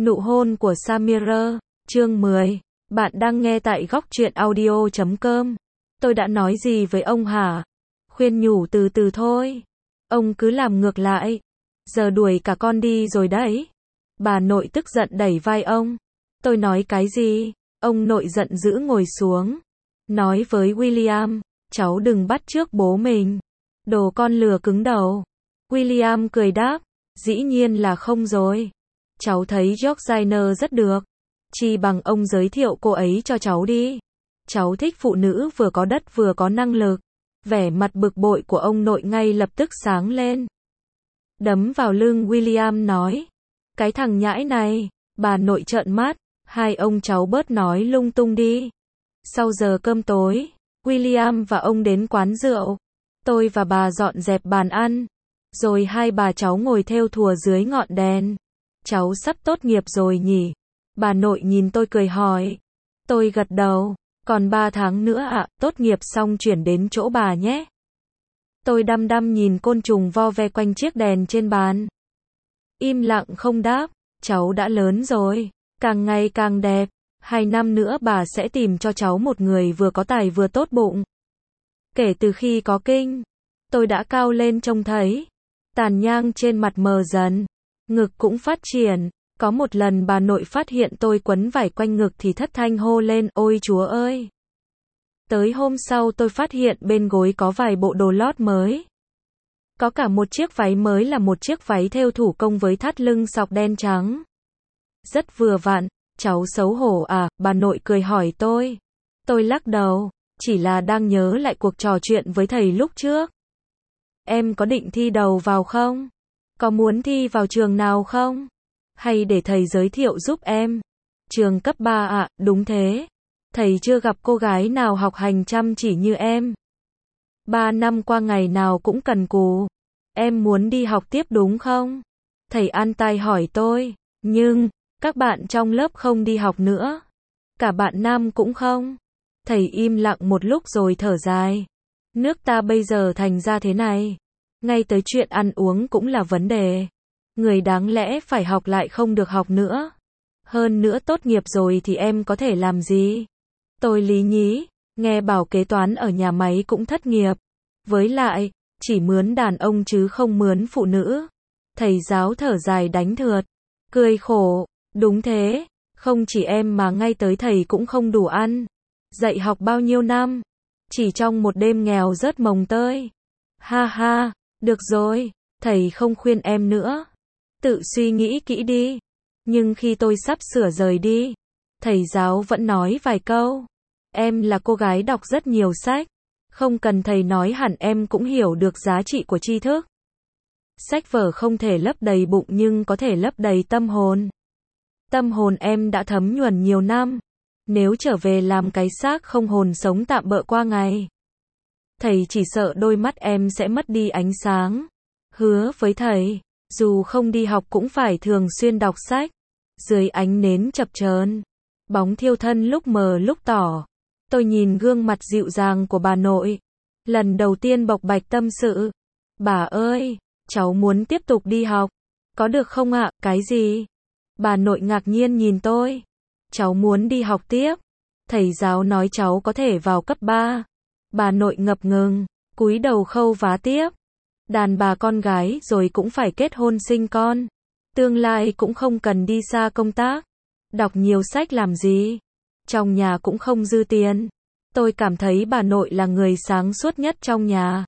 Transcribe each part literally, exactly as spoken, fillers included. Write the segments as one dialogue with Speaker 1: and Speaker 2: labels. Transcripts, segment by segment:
Speaker 1: Nụ hôn của Samir, chương mười. Bạn đang nghe tại góc truyện audio chấm com. Tôi đã nói gì với ông hả? Khuyên nhủ từ từ thôi. Ông cứ làm ngược lại. Giờ đuổi cả con đi rồi đấy. Bà nội tức giận đẩy vai ông. Tôi nói cái gì? Ông nội giận dữ ngồi xuống. Nói với William, cháu đừng bắt chước bố mình. Đồ con lừa cứng đầu. William cười đáp, dĩ nhiên là không rồi. Cháu thấy Georgina rất được. Chi bằng ông giới thiệu cô ấy cho cháu đi. Cháu thích phụ nữ vừa có đất vừa có năng lực. Vẻ mặt bực bội của ông nội ngay lập tức sáng lên. Đấm vào lưng William nói. Cái thằng nhãi này. Bà nội trợn mắt. Hai ông cháu bớt nói lung tung đi. Sau giờ cơm tối, William và ông đến quán rượu. Tôi và bà dọn dẹp bàn ăn. Rồi hai bà cháu ngồi thêu thùa dưới ngọn đèn. Cháu sắp tốt nghiệp rồi nhỉ? Bà nội nhìn tôi cười hỏi. Tôi gật đầu. Còn ba tháng nữa ạ, tốt nghiệp xong chuyển đến chỗ bà nhé. Tôi đăm đăm nhìn côn trùng vo ve quanh chiếc đèn trên bàn. Im lặng không đáp. Cháu đã lớn rồi. Càng ngày càng đẹp. Hai năm nữa bà sẽ tìm cho cháu một người vừa có tài vừa tốt bụng. Kể từ khi có kinh, tôi đã cao lên trông thấy. Tàn nhang trên mặt mờ dần. Ngực cũng phát triển. Có một lần bà nội phát hiện tôi quấn vải quanh ngực thì thất thanh hô lên, ôi chúa ơi. Tới hôm sau tôi phát hiện bên gối có vài bộ đồ lót mới. Có cả một chiếc váy mới là một chiếc váy thêu thủ công với thắt lưng sọc đen trắng. Rất vừa vặn. Cháu xấu hổ à, bà nội cười hỏi tôi. Tôi lắc đầu, chỉ là đang nhớ lại cuộc trò chuyện với thầy lúc trước. Em có định thi đầu vào không? Có muốn thi vào trường nào không? Hay để thầy giới thiệu giúp em? Trường cấp ba ạ, à, đúng thế. Thầy chưa gặp cô gái nào học hành chăm chỉ như em. Ba năm qua ngày nào cũng cần cù. Em muốn đi học tiếp đúng không? Thầy an tai hỏi tôi, nhưng... Các bạn trong lớp không đi học nữa. Cả bạn nam cũng không. Thầy im lặng một lúc rồi thở dài. Nước ta bây giờ thành ra thế này. Ngay tới chuyện ăn uống cũng là vấn đề. Người đáng lẽ phải học lại không được học nữa. Hơn nữa tốt nghiệp rồi thì em có thể làm gì? Tôi lý nhí. Nghe bảo kế toán ở nhà máy cũng thất nghiệp. Với lại, chỉ mướn đàn ông chứ không mướn phụ nữ. Thầy giáo thở dài đánh thượt. Cười khổ. Đúng thế, không chỉ em mà ngay tới thầy cũng không đủ ăn. Dạy học bao nhiêu năm, chỉ trong một đêm nghèo rớt mồng tơi. Ha ha, được rồi, thầy không khuyên em nữa. Tự suy nghĩ kỹ đi. Nhưng khi tôi sắp sửa rời đi, thầy giáo vẫn nói vài câu. Em là cô gái đọc rất nhiều sách. Không cần thầy nói hẳn em cũng hiểu được giá trị của tri thức. Sách vở không thể lấp đầy bụng nhưng có thể lấp đầy tâm hồn. Tâm hồn em đã thấm nhuần nhiều năm. Nếu trở về làm cái xác không hồn sống tạm bợ qua ngày, thầy chỉ sợ đôi mắt em sẽ mất đi ánh sáng. Hứa với thầy, dù không đi học cũng phải thường xuyên đọc sách. Dưới ánh nến chập chờn, bóng thiêu thân lúc mờ lúc tỏ. Tôi nhìn gương mặt dịu dàng của bà nội. Lần đầu tiên bộc bạch tâm sự. Bà ơi, cháu muốn tiếp tục đi học. Có được không ạ? Cái gì? Bà nội ngạc nhiên nhìn tôi. Cháu muốn đi học tiếp. Thầy giáo nói cháu có thể vào cấp ba. Bà nội ngập ngừng, cúi đầu khâu vá tiếp. Đàn bà con gái rồi cũng phải kết hôn sinh con. Tương lai cũng không cần đi xa công tác. Đọc nhiều sách làm gì? Trong nhà cũng không dư tiền. Tôi cảm thấy bà nội là người sáng suốt nhất trong nhà.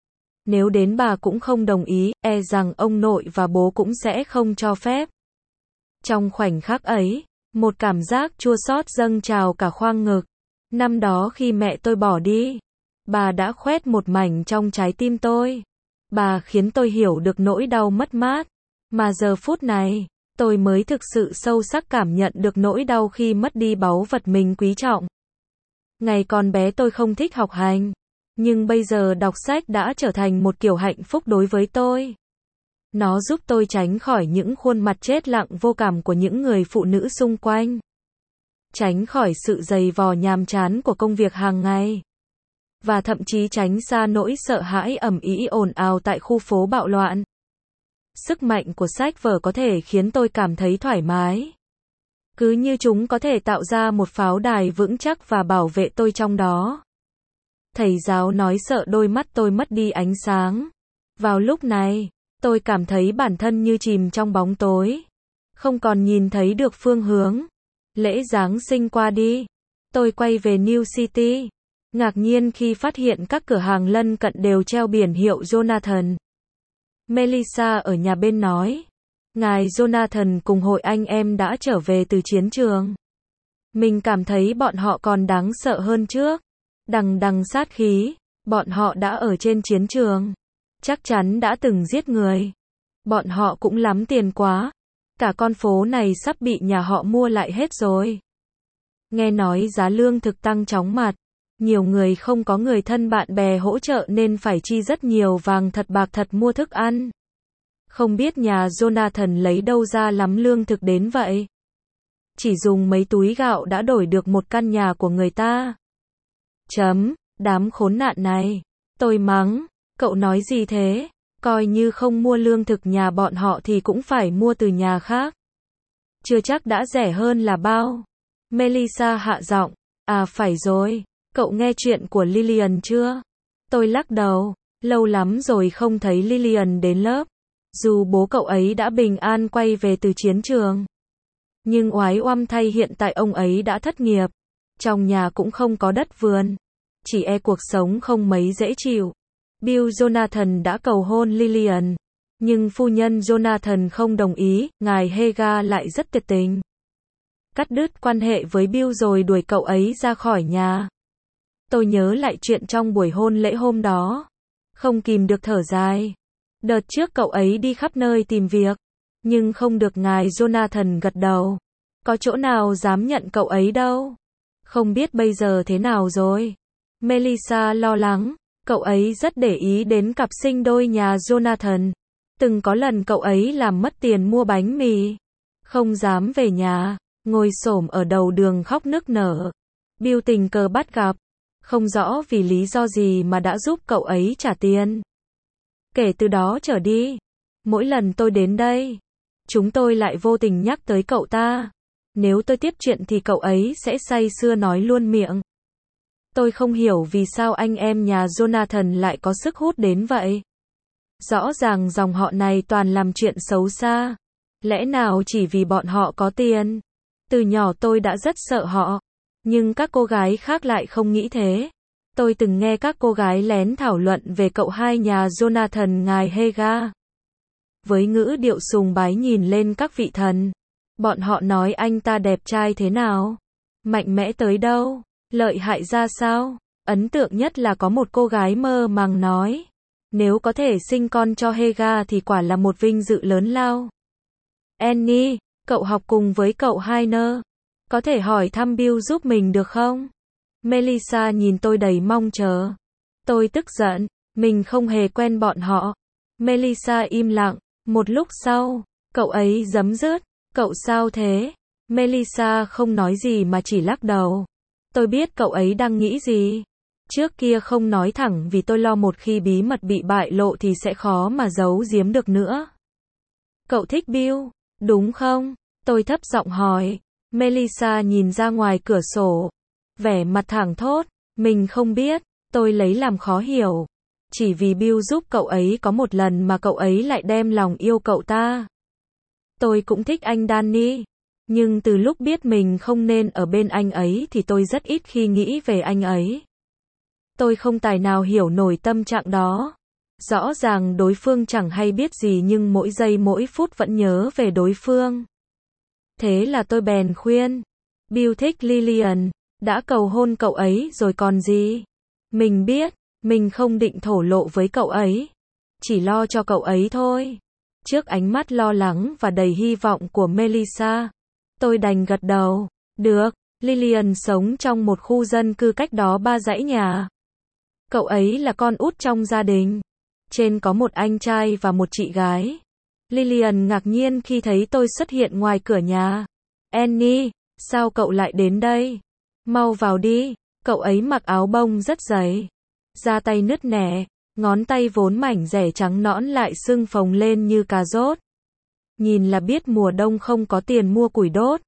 Speaker 1: Nếu đến bà cũng không đồng ý, e rằng ông nội và bố cũng sẽ không cho phép. Trong khoảnh khắc ấy, một cảm giác chua xót dâng trào cả khoang ngực. Năm đó khi mẹ tôi bỏ đi, bà đã khoét một mảnh trong trái tim tôi. Bà khiến tôi hiểu được nỗi đau mất mát. Mà giờ phút này, tôi mới thực sự sâu sắc cảm nhận được nỗi đau khi mất đi báu vật mình quý trọng. Ngày còn bé tôi không thích học hành. Nhưng bây giờ đọc sách đã trở thành một kiểu hạnh phúc đối với tôi. Nó giúp tôi tránh khỏi những khuôn mặt chết lặng vô cảm của những người phụ nữ xung quanh. Tránh khỏi sự dày vò nhàm chán của công việc hàng ngày. Và thậm chí tránh xa nỗi sợ hãi ầm ĩ ồn ào tại khu phố bạo loạn. Sức mạnh của sách vở có thể khiến tôi cảm thấy thoải mái. Cứ như chúng có thể tạo ra một pháo đài vững chắc và bảo vệ tôi trong đó. Thầy giáo nói sợ đôi mắt tôi mất đi ánh sáng. Vào lúc này, tôi cảm thấy bản thân như chìm trong bóng tối. Không còn nhìn thấy được phương hướng. Lễ Giáng sinh qua đi. Tôi quay về New City. Ngạc nhiên khi phát hiện các cửa hàng lân cận đều treo biển hiệu Jonathan. Melissa ở nhà bên nói. Ngài Jonathan cùng hội anh em đã trở về từ chiến trường. Mình cảm thấy bọn họ còn đáng sợ hơn trước. Đằng đằng sát khí. Bọn họ đã ở trên chiến trường. Chắc chắn đã từng giết người. Bọn họ cũng lắm tiền quá. Cả con phố này sắp bị nhà họ mua lại hết rồi. Nghe nói giá lương thực tăng chóng mặt. Nhiều người không có người thân bạn bè hỗ trợ nên phải chi rất nhiều vàng thật bạc thật mua thức ăn. Không biết nhà Jonathan lấy đâu ra lắm lương thực đến vậy. Chỉ dùng mấy túi gạo đã đổi được một căn nhà của người ta. Chấm, đám khốn nạn này. Tôi mắng, cậu nói gì thế? Coi như không mua lương thực nhà bọn họ thì cũng phải mua từ nhà khác. Chưa chắc đã rẻ hơn là bao. Melissa hạ giọng, à phải rồi, cậu nghe chuyện của Lillian chưa? Tôi lắc đầu, lâu lắm rồi không thấy Lillian đến lớp. Dù bố cậu ấy đã bình an quay về từ chiến trường. Nhưng oái oăm thay hiện tại ông ấy đã thất nghiệp. Trong nhà cũng không có đất vườn. Chỉ e cuộc sống không mấy dễ chịu. Bill Jonathan đã cầu hôn Lillian. Nhưng phu nhân Jonathan không đồng ý, ngài Hagar lại rất tuyệt tình. Cắt đứt quan hệ với Bill rồi đuổi cậu ấy ra khỏi nhà. Tôi nhớ lại chuyện trong buổi hôn lễ hôm đó. Không kìm được thở dài. Đợt trước cậu ấy đi khắp nơi tìm việc. Nhưng không được ngài Jonathan gật đầu. Có chỗ nào dám nhận cậu ấy đâu. Không biết bây giờ thế nào rồi. Melissa lo lắng. Cậu ấy rất để ý đến cặp sinh đôi nhà Jonathan. Từng có lần cậu ấy làm mất tiền mua bánh mì. Không dám về nhà. Ngồi xổm ở đầu đường khóc nức nở. Bill tình cờ bắt gặp. Không rõ vì lý do gì mà đã giúp cậu ấy trả tiền. Kể từ đó trở đi, mỗi lần tôi đến đây, chúng tôi lại vô tình nhắc tới cậu ta. Nếu tôi tiếp chuyện thì cậu ấy sẽ say sưa nói luôn miệng. Tôi không hiểu vì sao anh em nhà Jonathan lại có sức hút đến vậy. Rõ ràng dòng họ này toàn làm chuyện xấu xa. Lẽ nào chỉ vì bọn họ có tiền? Từ nhỏ tôi đã rất sợ họ. Nhưng các cô gái khác lại không nghĩ thế. Tôi từng nghe các cô gái lén thảo luận về cậu hai nhà Jonathan ngài Hagar. Với ngữ điệu sùng bái nhìn lên các vị thần. Bọn họ nói anh ta đẹp trai thế nào? Mạnh mẽ tới đâu? Lợi hại ra sao? Ấn tượng nhất là có một cô gái mơ màng nói. Nếu có thể sinh con cho Hagar thì quả là một vinh dự lớn lao. Annie, cậu học cùng với cậu Hainer. Có thể hỏi thăm Bill giúp mình được không? Melissa nhìn tôi đầy mong chờ. Tôi tức giận, mình không hề quen bọn họ. Melissa im lặng, một lúc sau, cậu ấy giấm dứt, cậu sao thế? Melissa không nói gì mà chỉ lắc đầu. Tôi biết cậu ấy đang nghĩ gì. Trước kia không nói thẳng vì tôi lo một khi bí mật bị bại lộ thì sẽ khó mà giấu giếm được nữa. Cậu thích Bill, đúng không? Tôi thấp giọng hỏi. Melissa nhìn ra ngoài cửa sổ. Vẻ mặt thẳng thốt, mình không biết, tôi lấy làm khó hiểu. Chỉ vì Bill giúp cậu ấy có một lần mà cậu ấy lại đem lòng yêu cậu ta. Tôi cũng thích anh Danny. Nhưng từ lúc biết mình không nên ở bên anh ấy thì tôi rất ít khi nghĩ về anh ấy. Tôi không tài nào hiểu nổi tâm trạng đó. Rõ ràng đối phương chẳng hay biết gì nhưng mỗi giây mỗi phút vẫn nhớ về đối phương. Thế là tôi bèn khuyên. Bill thích Lillian. Đã cầu hôn cậu ấy rồi còn gì. Mình biết, mình không định thổ lộ với cậu ấy. Chỉ lo cho cậu ấy thôi. Trước ánh mắt lo lắng và đầy hy vọng của Melissa, tôi đành gật đầu. Được, Lillian sống trong một khu dân cư cách đó ba dãy nhà. Cậu ấy là con út trong gia đình. Trên có một anh trai và một chị gái. Lillian ngạc nhiên khi thấy tôi xuất hiện ngoài cửa nhà. Annie, sao cậu lại đến đây? Mau vào đi. Cậu ấy mặc áo bông rất dày. Da tay nứt nẻ. Ngón tay vốn mảnh rẻ trắng nõn lại sưng phồng lên như cà rốt. Nhìn là biết mùa đông không có tiền mua củi đốt.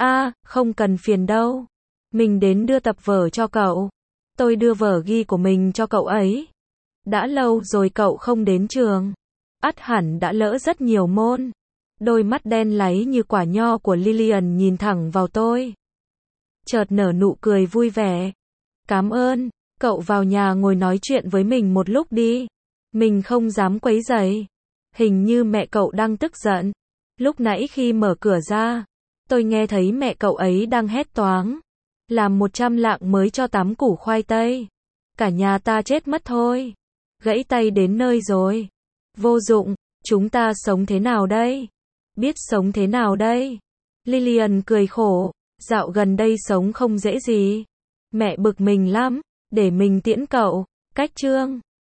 Speaker 1: A, không cần phiền đâu. Mình đến đưa tập vở cho cậu. Tôi đưa vở ghi của mình cho cậu ấy. Đã lâu rồi cậu không đến trường. Ắt hẳn đã lỡ rất nhiều môn. Đôi mắt đen láy như quả nho của Lillian nhìn thẳng vào tôi. Chợt nở nụ cười vui vẻ. Cảm ơn, cậu vào nhà ngồi nói chuyện với mình một lúc đi. Mình không dám quấy rầy. Hình như mẹ cậu đang tức giận. Lúc nãy khi mở cửa ra, tôi nghe thấy mẹ cậu ấy đang hét toáng. Làm một trăm lạng mới cho tám củ khoai tây. Cả nhà ta chết mất thôi. Gãy tay đến nơi rồi. Vô dụng, chúng ta sống thế nào đây? Biết sống thế nào đây? Lillian cười khổ. Dạo gần đây sống không dễ gì. Mẹ bực mình lắm. Để mình tiễn cậu. Cách chương.